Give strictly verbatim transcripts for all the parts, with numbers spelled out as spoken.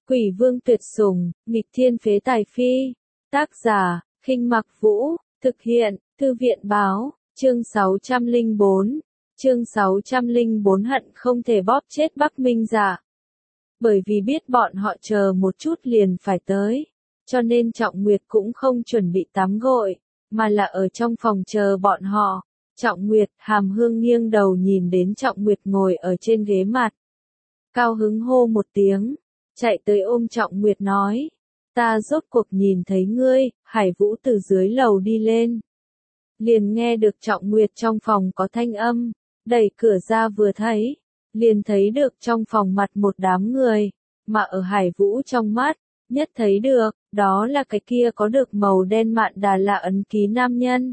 Quỷ vương tuyệt sủng, nghịch thiên phế tài phi. Tác giả, Khinh Mặc Vũ, thực hiện, Thư viện báo, chương sáu trăm lẻ bốn. Chương sáu trăm lẻ bốn hận không thể bóp chết Bắc Minh Dạ. Bởi vì biết bọn họ chờ một chút liền phải tới, cho nên Trọng Nguyệt cũng không chuẩn bị tắm gội, mà là ở trong phòng chờ bọn họ. Trọng Nguyệt, Hàm Hương nghiêng đầu nhìn đến Trọng Nguyệt ngồi ở trên ghế mặt. Cao hứng hô một tiếng, chạy tới ôm Trọng Nguyệt nói, ta rốt cuộc nhìn thấy ngươi. Hải Vũ từ dưới lầu đi lên. Liền nghe được Trọng Nguyệt trong phòng có thanh âm, đẩy cửa ra vừa thấy, liền thấy được trong phòng mặt một đám người, mà ở Hải Vũ trong mắt, nhất thấy được, đó là cái kia có được màu đen mạn đà lạ ấn ký nam nhân.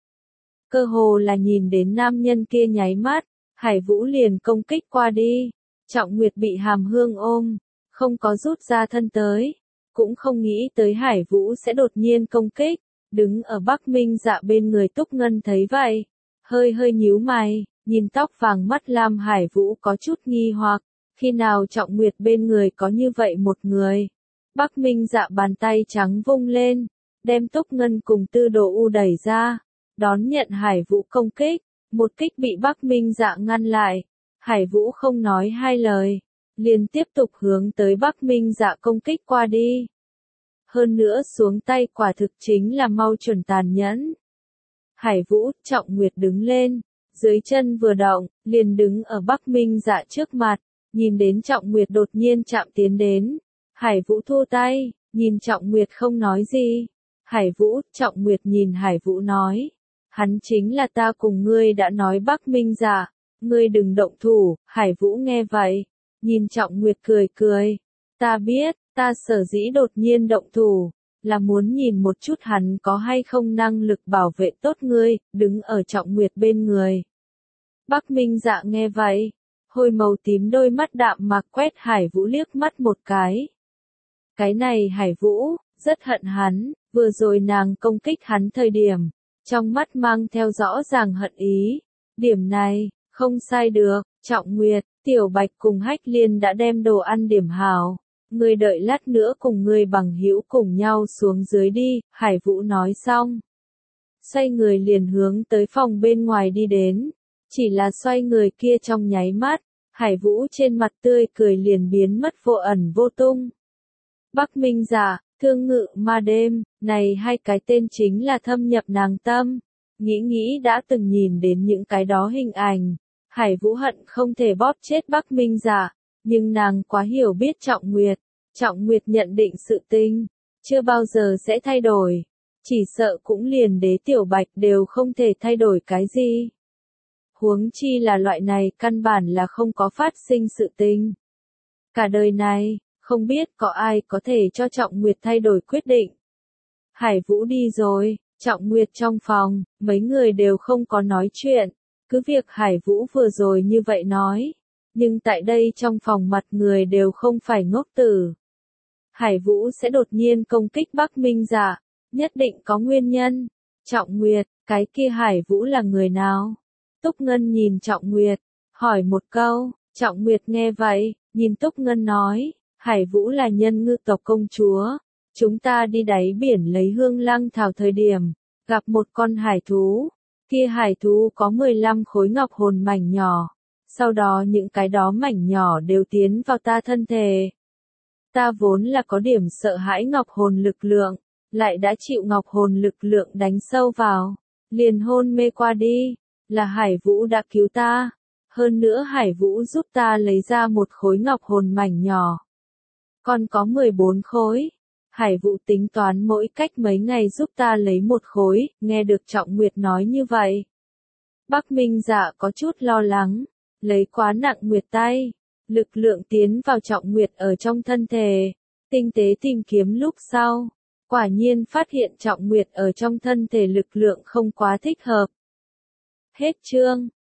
Cơ hồ là nhìn đến nam nhân kia nháy mắt, Hải Vũ liền công kích qua đi. Trọng Nguyệt bị Hàm Hương ôm, không có rút ra thân tới, cũng không nghĩ tới Hải Vũ sẽ đột nhiên công kích. Đứng ở Bắc Minh Dạ bên người Túc Ngân thấy vậy, hơi hơi nhíu mày, nhìn tóc vàng mắt lam Hải Vũ có chút nghi hoặc, khi nào Trọng Nguyệt bên người có như vậy một người. Bắc Minh Dạ bàn tay trắng vung lên, đem Túc Ngân cùng Tư Đồ U đẩy ra, đón nhận Hải Vũ công kích, một kích bị Bắc Minh Dạ ngăn lại. Hải Vũ không nói hai lời, liền tiếp tục hướng tới Bắc Minh Dạ công kích qua đi. Hơn nữa xuống tay quả thực chính là mau chuẩn tàn nhẫn. Hải Vũ, Trọng Nguyệt đứng lên, dưới chân vừa động, liền đứng ở Bắc Minh Dạ trước mặt, nhìn đến Trọng Nguyệt đột nhiên chạm tiến đến. Hải Vũ thu tay, nhìn Trọng Nguyệt không nói gì. Hải Vũ, Trọng Nguyệt nhìn Hải Vũ nói, hắn chính là ta cùng ngươi đã nói Bắc Minh Dạ, ngươi đừng động thủ. Hải Vũ nghe vậy, nhìn Trọng Nguyệt cười cười, ta biết. Ta sở dĩ đột nhiên động thủ, là muốn nhìn một chút hắn có hay không năng lực bảo vệ tốt ngươi, đứng ở Trọng Nguyệt bên người. Bắc Minh Dạ nghe vậy, hồi màu tím đôi mắt đạm mạc quét Hải Vũ liếc mắt một cái. Cái này Hải Vũ, rất hận hắn, vừa rồi nàng công kích hắn thời điểm, trong mắt mang theo rõ ràng hận ý. Điểm này, không sai được. Trọng Nguyệt, Tiểu Bạch cùng Hách Liên đã đem đồ ăn điểm hảo. Ngươi đợi lát nữa cùng ngươi bằng hữu cùng nhau xuống dưới đi. Hải Vũ nói xong, xoay người liền hướng tới phòng bên ngoài đi đến. Chỉ là xoay người kia trong nháy mắt, Hải Vũ trên mặt tươi cười liền biến mất vô ẩn vô tung. Bắc Minh Dạ, Thương Ngự Ma Đêm, này hai cái tên chính là thâm nhập nàng tâm. Nghĩ nghĩ đã từng nhìn đến những cái đó hình ảnh, Hải Vũ hận không thể bóp chết Bắc Minh Dạ. Nhưng nàng quá hiểu biết Trọng Nguyệt, Trọng Nguyệt nhận định sự tình, chưa bao giờ sẽ thay đổi, chỉ sợ cũng liền Đế Tiểu Bạch đều không thể thay đổi cái gì. Huống chi là loại này căn bản là không có phát sinh sự tình. Cả đời này, không biết có ai có thể cho Trọng Nguyệt thay đổi quyết định. Hải Vũ đi rồi, Trọng Nguyệt trong phòng, mấy người đều không có nói chuyện, cứ việc Hải Vũ vừa rồi như vậy nói. Nhưng tại đây trong phòng mặt người đều không phải ngốc tử. Hải Vũ sẽ đột nhiên công kích Bắc Minh Dạ, nhất định có nguyên nhân. Trọng Nguyệt, cái kia Hải Vũ là người nào? Túc Ngân nhìn Trọng Nguyệt, hỏi một câu. Trọng Nguyệt nghe vậy, nhìn Túc Ngân nói, Hải Vũ là nhân ngư tộc công chúa. Chúng ta đi đáy biển lấy hương lăng thảo thời điểm, gặp một con hải thú. Kia hải thú có mười lăm khối ngọc hồn mảnh nhỏ. Sau đó những cái đó mảnh nhỏ đều tiến vào ta thân thể. Ta vốn là có điểm sợ hãi ngọc hồn lực lượng, lại đã chịu ngọc hồn lực lượng đánh sâu vào, liền hôn mê qua đi. Là Hải Vũ đã cứu ta, hơn nữa Hải Vũ giúp ta lấy ra một khối ngọc hồn mảnh nhỏ. Còn có mười bốn khối. Hải Vũ tính toán mỗi cách mấy ngày giúp ta lấy một khối. Nghe được Trọng Nguyệt nói như vậy, Bắc Minh Dạ có chút lo lắng. Lấy quá nặng Nguyệt tay, lực lượng tiến vào Trọng Nguyệt ở trong thân thể, tinh tế tìm kiếm lúc sau, quả nhiên phát hiện Trọng Nguyệt ở trong thân thể lực lượng không quá thích hợp. Hết chương.